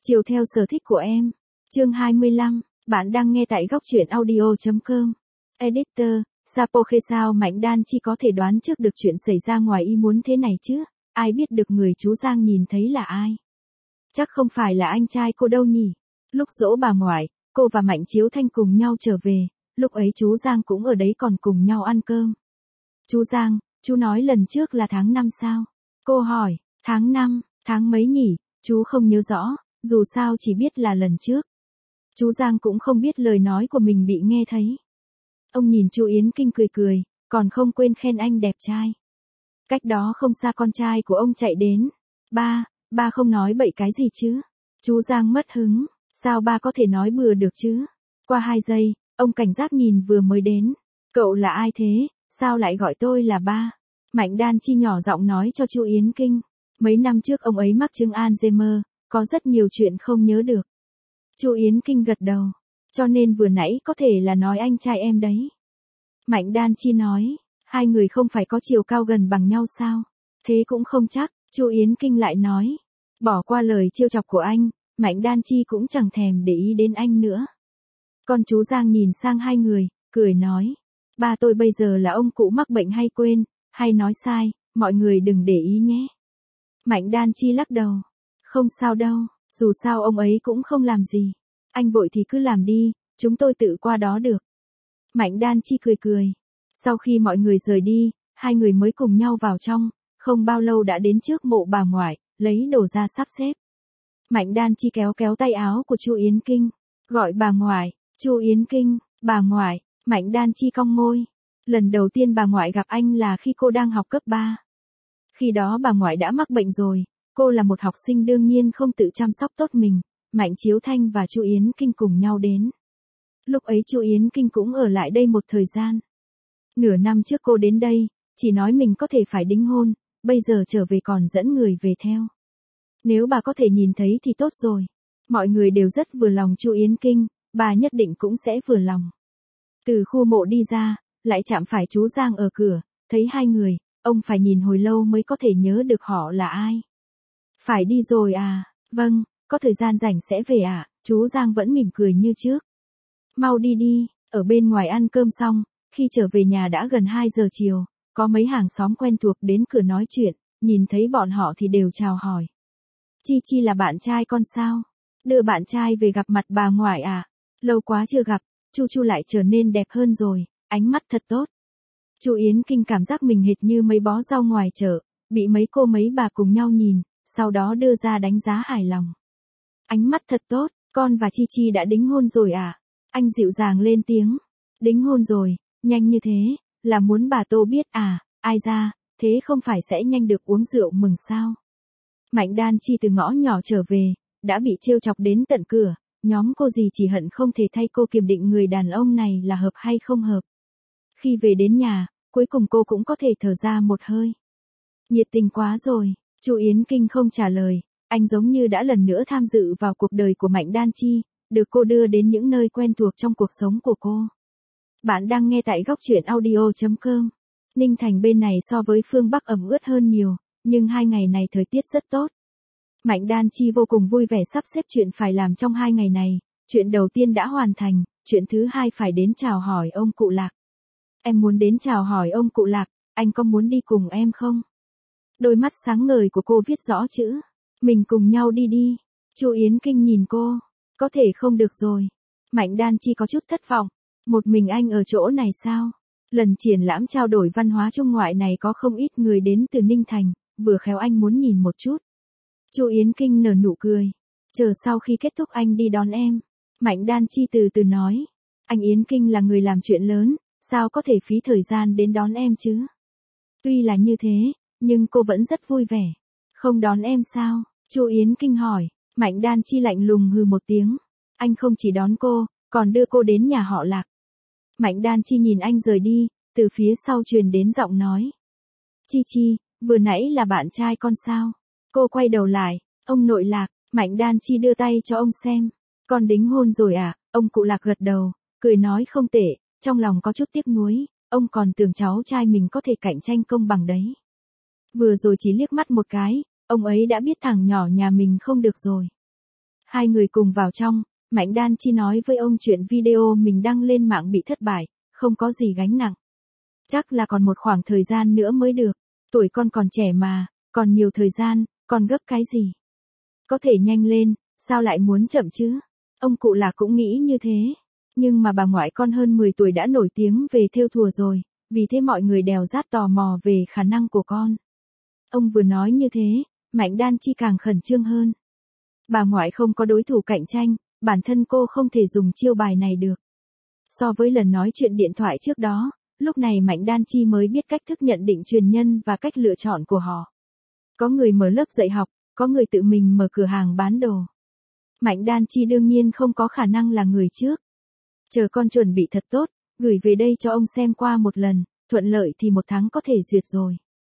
Chiều theo sở thích của em. Chương 25, bạn đang nghe tại góc truyện audio.com. Editor, Sapoke sao Mạnh Đan Chi có thể đoán trước được chuyện xảy ra ngoài ý muốn thế này chứ? Ai biết được người chú Giang nhìn thấy là ai? Chắc không phải là anh trai cô đâu nhỉ? Lúc giỗ bà ngoại, cô và Mạnh Chiếu Thanh cùng nhau trở về, lúc ấy chú Giang cũng ở đấy còn cùng nhau ăn cơm. Chú Giang, chú nói lần trước là tháng 5 sao? Cô hỏi, tháng 5, tháng mấy nhỉ? Chú không nhớ rõ, dù sao chỉ biết là lần trước. Chú Giang cũng không biết lời nói của mình bị nghe thấy. Ông nhìn chú Yến Kinh cười cười, còn không quên khen anh đẹp trai. Cách đó không xa con trai của ông chạy đến. Ba không nói bậy cái gì chứ? Chú Giang mất hứng, sao ba có thể nói bừa được chứ? Qua 2 giây, ông cảnh giác nhìn vừa mới đến. Cậu là ai thế, sao lại gọi tôi là ba? Mạnh Đan Chi nhỏ giọng nói cho chú Yến Kinh. Mấy năm trước ông ấy mắc chứng Alzheimer, có rất nhiều chuyện không nhớ được. Chú Yến Kinh gật đầu, cho nên vừa nãy có thể là nói anh trai em đấy. Mạnh Đan Chi nói, hai người không phải có chiều cao gần bằng nhau sao? Thế cũng không chắc, chú Yến Kinh lại nói. Bỏ qua lời trêu chọc của anh, Mạnh Đan Chi cũng chẳng thèm để ý đến anh nữa. Con chú Giang nhìn sang hai người, cười nói. Ba tôi bây giờ là ông cụ mắc bệnh hay quên, hay nói sai, mọi người đừng để ý nhé. Mạnh Đan Chi lắc đầu. Không sao đâu, dù sao ông ấy cũng không làm gì. Anh vội thì cứ làm đi, chúng tôi tự qua đó được. Mạnh Đan Chi cười cười. Sau khi mọi người rời đi, hai người mới cùng nhau vào trong, không bao lâu đã đến trước mộ bà ngoại, lấy đồ ra sắp xếp. Mạnh Đan Chi kéo kéo tay áo của chú Yến Kinh, gọi bà ngoại, chú Yến Kinh, bà ngoại. Mạnh Đan Chi cong môi. Lần đầu tiên bà ngoại gặp anh là khi cô đang học cấp 3. Khi đó bà ngoại đã mắc bệnh rồi, cô là một học sinh đương nhiên không tự chăm sóc tốt mình, Mạnh Chiếu Thanh và chú Yến Kinh cùng nhau đến. Lúc ấy chú Yến Kinh cũng ở lại đây một thời gian. Nửa năm trước cô đến đây, chỉ nói mình có thể phải đính hôn, bây giờ trở về còn dẫn người về theo. Nếu bà có thể nhìn thấy thì tốt rồi. Mọi người đều rất vừa lòng chú Yến Kinh, bà nhất định cũng sẽ vừa lòng. Từ khu mộ đi ra, lại chạm phải chú Giang ở cửa, thấy hai người, ông phải nhìn hồi lâu mới có thể nhớ được họ là ai. Phải đi rồi à, vâng, có thời gian rảnh sẽ về ạ, chú Giang vẫn mỉm cười như trước. Mau đi đi, ở bên ngoài ăn cơm xong, khi trở về nhà đã gần 2 giờ chiều, có mấy hàng xóm quen thuộc đến cửa nói chuyện, nhìn thấy bọn họ thì đều chào hỏi. Chi Chi là bạn trai con sao? Đưa bạn trai về gặp mặt bà ngoại à? Lâu quá chưa gặp, Chu Chu lại trở nên đẹp hơn rồi, ánh mắt thật tốt. Chú Yến Kinh cảm giác mình hệt như mấy bó rau ngoài chợ, bị mấy cô mấy bà cùng nhau nhìn, sau đó đưa ra đánh giá hài lòng. Ánh mắt thật tốt, con và Chi Chi đã đính hôn rồi à? Anh dịu dàng lên tiếng. Đính hôn rồi, nhanh như thế, là muốn bà Tô biết à, ai ra, thế không phải sẽ nhanh được uống rượu mừng sao? Mạnh Đan Chi từ ngõ nhỏ trở về, đã bị trêu chọc đến tận cửa, nhóm cô dì chỉ hận không thể thay cô kiểm định người đàn ông này là hợp hay không hợp. Khi về đến nhà, cuối cùng cô cũng có thể thở ra một hơi. Nhiệt tình quá rồi, chú Yến Kinh không trả lời, anh giống như đã lần nữa tham dự vào cuộc đời của Mạnh Đan Chi, được cô đưa đến những nơi quen thuộc trong cuộc sống của cô. Bạn đang nghe tại góc truyện audio.com. Ninh Thành bên này so với phương Bắc ẩm ướt hơn nhiều, nhưng 2 ngày này thời tiết rất tốt. Mạnh Đan Chi vô cùng vui vẻ sắp xếp chuyện phải làm trong 2 ngày này, chuyện đầu tiên đã hoàn thành, chuyện thứ hai phải đến chào hỏi ông cụ Lạc. Em muốn đến chào hỏi ông cụ Lạc, anh có muốn đi cùng em không? Đôi mắt sáng ngời của cô viết rõ chữ, mình cùng nhau đi đi. Chú Yến Kinh nhìn cô, có thể không được rồi. Mạnh Đan Chi có chút thất vọng, một mình anh ở chỗ này sao? Lần triển lãm trao đổi văn hóa Trung ngoại này có không ít người đến từ Ninh Thành, vừa khéo anh muốn nhìn một chút. Chú Yến Kinh nở nụ cười, chờ sau khi kết thúc anh đi đón em. Mạnh Đan Chi từ từ nói, anh Yến Kinh là người làm chuyện lớn, sao có thể phí thời gian đến đón em chứ? Tuy là như thế, nhưng cô vẫn rất vui vẻ. Không đón em sao? Chú Yến Kinh hỏi. Mạnh Đan Chi lạnh lùng hừ một tiếng. Anh không chỉ đón cô, còn đưa cô đến nhà họ Lạc. Mạnh Đan Chi nhìn anh rời đi, từ phía sau truyền đến giọng nói. Chi Chi, vừa nãy là bạn trai con sao? Cô quay đầu lại, ông nội Lạc. Mạnh Đan Chi đưa tay cho ông xem. Con đính hôn rồi à? Ông cụ Lạc gật đầu, cười nói không tệ, trong lòng có chút tiếc nuối, ông còn tưởng cháu trai mình có thể cạnh tranh công bằng đấy. Vừa rồi chỉ liếc mắt một cái, ông ấy đã biết thằng nhỏ nhà mình không được rồi. Hai người cùng vào trong, Mạnh Đan Chi nói với ông chuyện video mình đăng lên mạng bị thất bại, không có gì gánh nặng. Chắc là còn một khoảng thời gian nữa mới được, tuổi con còn trẻ mà, còn nhiều thời gian, còn gấp cái gì. Có thể nhanh lên, sao lại muốn chậm chứ? Ông cụ Lạc cũng nghĩ như thế. Nhưng mà bà ngoại con hơn 10 tuổi đã nổi tiếng về thêu thùa rồi, vì thế mọi người đèo rát tò mò về khả năng của con. Ông vừa nói như thế, Mạnh Đan Chi càng khẩn trương hơn. Bà ngoại không có đối thủ cạnh tranh, bản thân cô không thể dùng chiêu bài này được. So với lần nói chuyện điện thoại trước đó, lúc này Mạnh Đan Chi mới biết cách thức nhận định truyền nhân và cách lựa chọn của họ. Có người mở lớp dạy học, có người tự mình mở cửa hàng bán đồ. Mạnh Đan Chi đương nhiên không có khả năng là người trước. Chờ con chuẩn bị thật tốt, gửi về đây cho ông xem qua một lần, thuận lợi thì 1 tháng có thể duyệt rồi.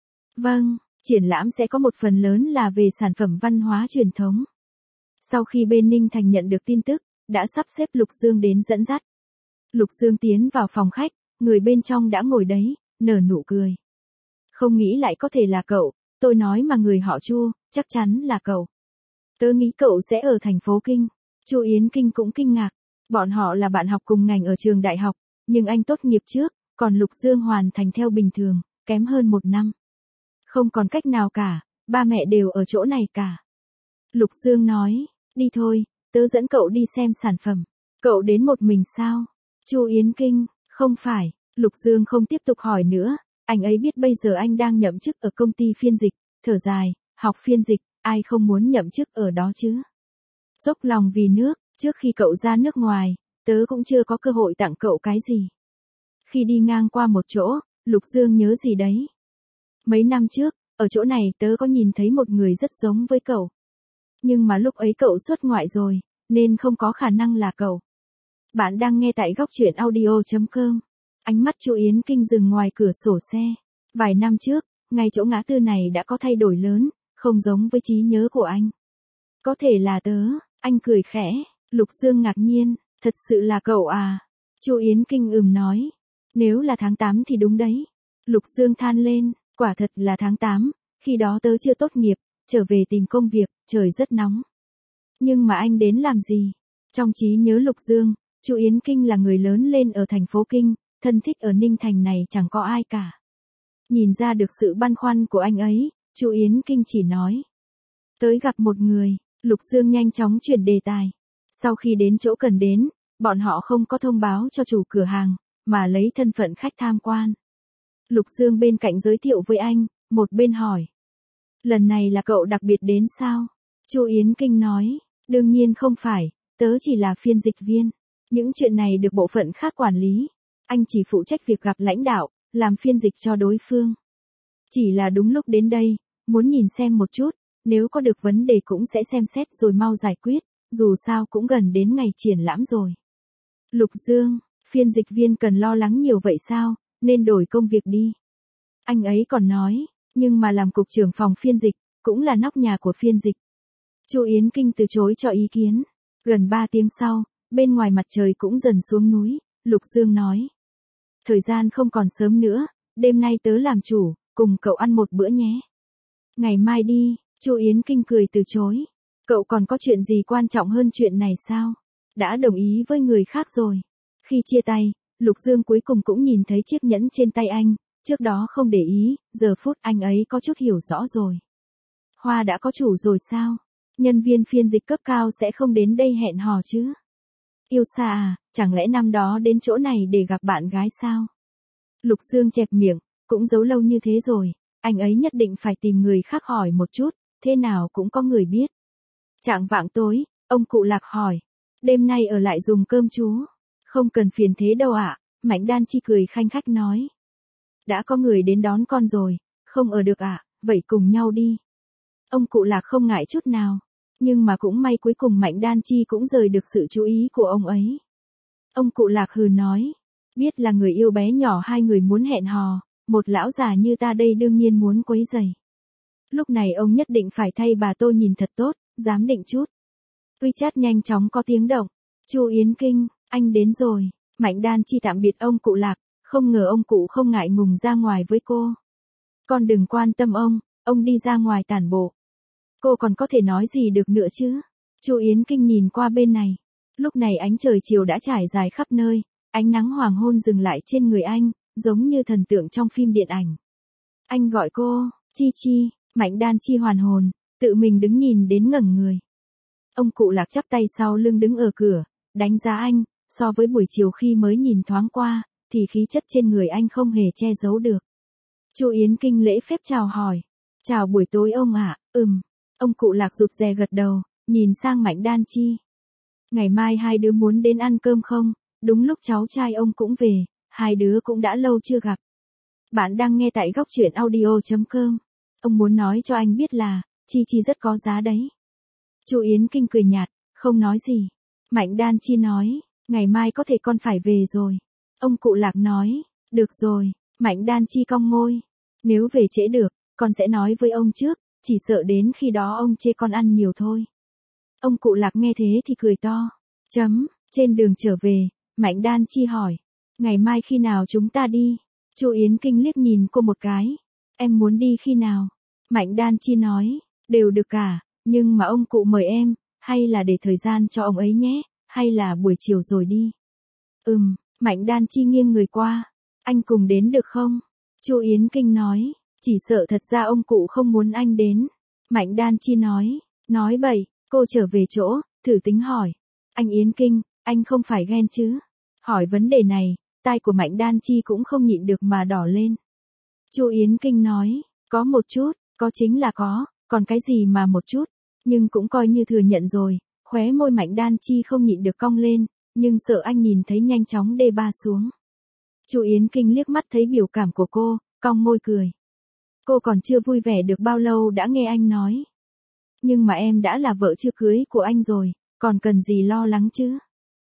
Vâng, triển lãm sẽ có một phần lớn là về sản phẩm văn hóa truyền thống. Sau khi bên Ninh Thành nhận được tin tức, đã sắp xếp Lục Dương đến dẫn dắt. Lục Dương tiến vào phòng khách, người bên trong đã ngồi đấy, nở nụ cười. Không nghĩ lại có thể là cậu, tôi nói mà người họ Chu, chắc chắn là cậu. Tớ nghĩ cậu sẽ ở thành phố Kinh. Chu Yến Kinh cũng kinh ngạc. Bọn họ là bạn học cùng ngành ở trường đại học, nhưng anh tốt nghiệp trước, còn Lục Dương hoàn thành theo bình thường, kém hơn 1 năm. Không còn cách nào cả, ba mẹ đều ở chỗ này cả. Lục Dương nói, đi thôi, tớ dẫn cậu đi xem sản phẩm. Cậu đến một mình sao? Chu Yến Kinh, không phải. Lục Dương không tiếp tục hỏi nữa, anh ấy biết bây giờ anh đang nhậm chức ở công ty phiên dịch, thở dài, học phiên dịch, ai không muốn nhậm chức ở đó chứ? Dốc lòng vì nước, trước khi cậu ra nước ngoài, tớ cũng chưa có cơ hội tặng cậu cái gì. Khi đi ngang qua một chỗ, Lục Dương nhớ gì đấy. Mấy năm trước, ở chỗ này tớ có nhìn thấy một người rất giống với cậu. Nhưng mà lúc ấy cậu xuất ngoại rồi, nên không có khả năng là cậu. Bạn đang nghe tại góc truyện audio.com. Ánh mắt Chu Yến Kinh dừng ngoài cửa sổ xe. Vài năm trước, ngay chỗ ngã tư này đã có thay đổi lớn, không giống với trí nhớ của anh. Có thể là tớ, anh cười khẽ. Lục Dương ngạc nhiên, thật sự là cậu à? Chu Yến Kinh nói. Nếu là tháng 8 thì đúng đấy. Lục Dương than lên, quả thật là tháng 8, khi đó tớ chưa tốt nghiệp, trở về tìm công việc, trời rất nóng. Nhưng mà anh đến làm gì? Trong trí nhớ Lục Dương, Chu Yến Kinh là người lớn lên ở thành phố Kinh, thân thích ở Ninh Thành này chẳng có ai cả. Nhìn ra được sự băn khoăn của anh ấy, Chu Yến Kinh chỉ nói. Tới gặp một người, Lục Dương nhanh chóng chuyển đề tài. Sau khi đến chỗ cần đến, bọn họ không có thông báo cho chủ cửa hàng, mà lấy thân phận khách tham quan. Lục Dương bên cạnh giới thiệu với anh, một bên hỏi. Lần này là cậu đặc biệt đến sao? Chu Yến Kinh nói, đương nhiên không phải, tớ chỉ là phiên dịch viên. Những chuyện này được bộ phận khác quản lý. Anh chỉ phụ trách việc gặp lãnh đạo, làm phiên dịch cho đối phương. Chỉ là đúng lúc đến đây, muốn nhìn xem một chút, nếu có được vấn đề cũng sẽ xem xét rồi mau giải quyết, dù sao cũng gần đến ngày triển lãm rồi. Lục Dương, phiên dịch viên cần lo lắng nhiều vậy sao, nên đổi công việc đi. Anh ấy còn nói, nhưng mà làm cục trưởng phòng phiên dịch, cũng là nóc nhà của phiên dịch. Chu Yến Kinh từ chối cho ý kiến. Gần 3 tiếng sau, bên ngoài mặt trời cũng dần xuống núi, Lục Dương nói. Thời gian không còn sớm nữa, đêm nay tớ làm chủ, cùng cậu ăn một bữa nhé. Ngày mai đi, Chu Yến Kinh cười từ chối. Cậu còn có chuyện gì quan trọng hơn chuyện này sao? Đã đồng ý với người khác rồi. Khi chia tay, Lục Dương cuối cùng cũng nhìn thấy chiếc nhẫn trên tay anh, trước đó không để ý, giờ phút anh ấy có chút hiểu rõ rồi. Hoa đã có chủ rồi sao? Nhân viên phiên dịch cấp cao sẽ không đến đây hẹn hò chứ? Yêu xa à, chẳng lẽ năm đó đến chỗ này để gặp bạn gái sao? Lục Dương chẹp miệng, cũng giấu lâu như thế rồi, anh ấy nhất định phải tìm người khác hỏi một chút, thế nào cũng có người biết. Chạng vạng tối, ông cụ Lạc hỏi, đêm nay ở lại dùng cơm chú? Không cần phiền thế đâu ạ, Mạnh Đan Chi cười khanh khách nói. Đã có người đến đón con rồi, không ở được ạ, vậy cùng nhau đi. Ông cụ Lạc không ngại chút nào, nhưng mà cũng may cuối cùng Mạnh Đan Chi cũng rời được sự chú ý của ông ấy. Ông cụ Lạc hừ nói, biết là người yêu bé nhỏ hai người muốn hẹn hò, một lão già như ta đây đương nhiên muốn quấy rầy. Lúc này ông nhất định phải thay bà tôi nhìn thật tốt, giám định chút. WeChat nhanh chóng có tiếng động. Chu Yến Kinh, anh đến rồi. Mạnh Đan Chi tạm biệt ông cụ Lạc, không ngờ ông cụ không ngại ngùng ra ngoài với cô. Con đừng quan tâm ông đi ra ngoài tản bộ. Cô còn có thể nói gì được nữa chứ? Chu Yến Kinh nhìn qua bên này. Lúc này ánh trời chiều đã trải dài khắp nơi, ánh nắng hoàng hôn dừng lại trên người anh, giống như thần tượng trong phim điện ảnh. Anh gọi cô, Chi Chi, Mạnh Đan Chi hoàn hồn, tự mình đứng nhìn đến ngẩn người. Ông cụ Lạc chắp tay sau lưng đứng ở cửa, đánh giá anh, so với buổi chiều khi mới nhìn thoáng qua, thì khí chất trên người anh không hề che giấu được. Chu Yến Kinh lễ phép chào hỏi. Chào buổi tối ông ạ. Ông cụ Lạc rụt rè gật đầu, nhìn sang Mạnh Đan Chi. Ngày mai hai đứa muốn đến ăn cơm không? Đúng lúc cháu trai ông cũng về, hai đứa cũng đã lâu chưa gặp. Bạn đang nghe tại góc truyện audio.com. Ông muốn nói cho anh biết là, Chi Chi rất có giá đấy. Chu Yến Kinh cười nhạt, không nói gì. Mạnh Đan Chi nói, ngày mai có thể con phải về rồi. Ông cụ Lạc nói, được rồi. Mạnh Đan Chi cong môi. Nếu về trễ được, con sẽ nói với ông trước, chỉ sợ đến khi đó ông chê con ăn nhiều thôi. Ông cụ Lạc nghe thế thì cười to. Trên đường trở về, Mạnh Đan Chi hỏi, ngày mai khi nào chúng ta đi? Chu Yến Kinh liếc nhìn cô một cái. Em muốn đi khi nào? Mạnh Đan Chi nói, đều được cả, nhưng mà ông cụ mời em, hay là để thời gian cho ông ấy nhé, hay là buổi chiều rồi đi. Mạnh Đan Chi nghiêng người qua. Anh cùng đến được không? Chu Yến Kinh nói, chỉ sợ thật ra ông cụ không muốn anh đến. Mạnh Đan Chi nói bậy, cô trở về chỗ, thử tính hỏi. Anh Yến Kinh, anh không phải ghen chứ? Hỏi vấn đề này, tai của Mạnh Đan Chi cũng không nhịn được mà đỏ lên. Chu Yến Kinh nói, có một chút, có chính là có, còn cái gì mà một chút, nhưng cũng coi như thừa nhận rồi. Khóe môi Mạnh Đan Chi không nhịn được cong lên, nhưng sợ anh nhìn thấy nhanh chóng đê ba xuống. Chu Yến Kinh liếc mắt thấy biểu cảm của cô, cong môi cười. Cô còn chưa vui vẻ được bao lâu đã nghe anh nói. Nhưng mà em đã là vợ chưa cưới của anh rồi, còn cần gì lo lắng chứ?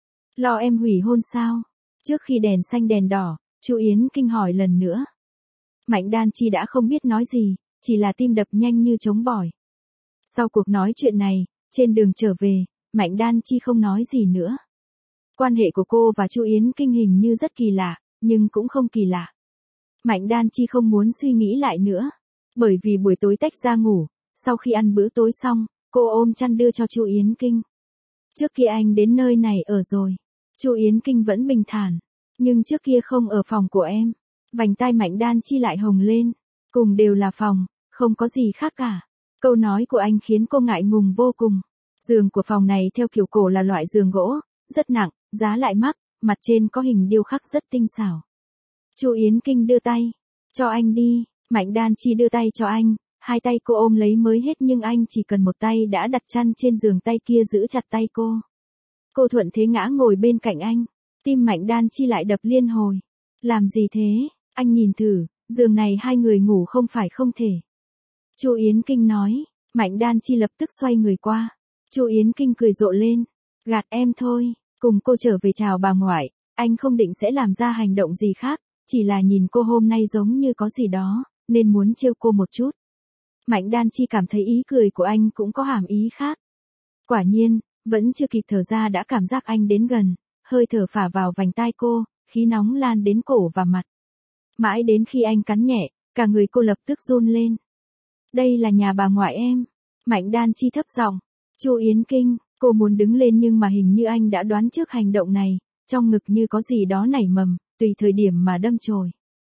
Lo em hủy hôn sao? Trước khi đèn xanh đèn đỏ, Chu Yến Kinh hỏi lần nữa. Mạnh Đan Chi đã không biết nói gì, chỉ là tim đập nhanh như trống bỏi. Sau cuộc nói chuyện này, trên đường trở về, Mạnh Đan Chi không nói gì nữa. Quan hệ của cô và Chu Yến Kinh hình như rất kỳ lạ, nhưng cũng không kỳ lạ. Mạnh Đan Chi không muốn suy nghĩ lại nữa, bởi vì buổi tối tách ra ngủ, sau khi ăn bữa tối xong, cô ôm chăn đưa cho Chu Yến Kinh. Trước kia anh đến nơi này ở rồi. Chu Yến Kinh vẫn bình thản, nhưng trước kia không ở phòng của em. Vành tai Mạnh Đan Chi lại hồng lên, cùng đều là phòng, không có gì khác cả. Câu nói của anh khiến cô ngại ngùng vô cùng. Giường của phòng này theo kiểu cổ là loại giường gỗ, rất nặng, giá lại mắc, mặt trên có hình điêu khắc rất tinh xảo. Chu Yến Kinh đưa tay, cho anh đi. Mạnh Đan Chi đưa tay cho anh, hai tay cô ôm lấy mới hết nhưng anh chỉ cần một tay đã đặt chăn trên giường, tay kia giữ chặt tay cô. Cô thuận thế ngã ngồi bên cạnh anh, tim Mạnh Đan Chi lại đập liên hồi. Làm gì thế, anh nhìn thử, giường này hai người ngủ không phải không thể. Chu Yến Kinh nói, Mạnh Đan Chi lập tức xoay người qua. Chu Yến Kinh cười rộ lên, gạt em thôi, cùng cô trở về chào bà ngoại, anh không định sẽ làm ra hành động gì khác, chỉ là nhìn cô hôm nay giống như có gì đó, nên muốn trêu cô một chút. Mạnh Đan Chi cảm thấy ý cười của anh cũng có hàm ý khác. Quả nhiên, vẫn chưa kịp thở ra đã cảm giác anh đến gần, hơi thở phả vào vành tai cô, khí nóng lan đến cổ và mặt. Mãi đến khi anh cắn nhẹ, cả người cô lập tức run lên. Đây là nhà bà ngoại em. Mạnh Đan Chi thấp giọng. Chu Yến Kinh, cô muốn đứng lên nhưng mà hình như anh đã đoán trước hành động này, trong ngực như có gì đó nảy mầm, tùy thời điểm mà đâm chồi.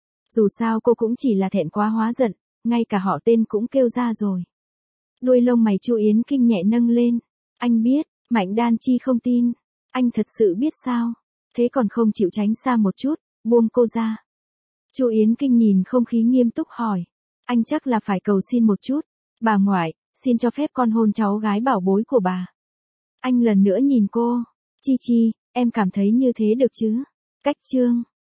Dù sao cô cũng chỉ là thẹn quá hóa giận, ngay cả họ tên cũng kêu ra rồi. Đuôi lông mày Chu Yến Kinh nhẹ nâng lên. Anh biết. Mạnh Đan Chi không tin. Anh thật sự biết sao? Thế còn không chịu tránh xa một chút, buông cô ra. Chu Yến Kinh nhìn không khí nghiêm túc hỏi. Anh chắc là phải cầu xin một chút. Bà ngoại, xin cho phép con hôn cháu gái bảo bối của bà. Anh lần nữa nhìn cô. Chi Chi, em cảm thấy như thế được chứ? Cách chương.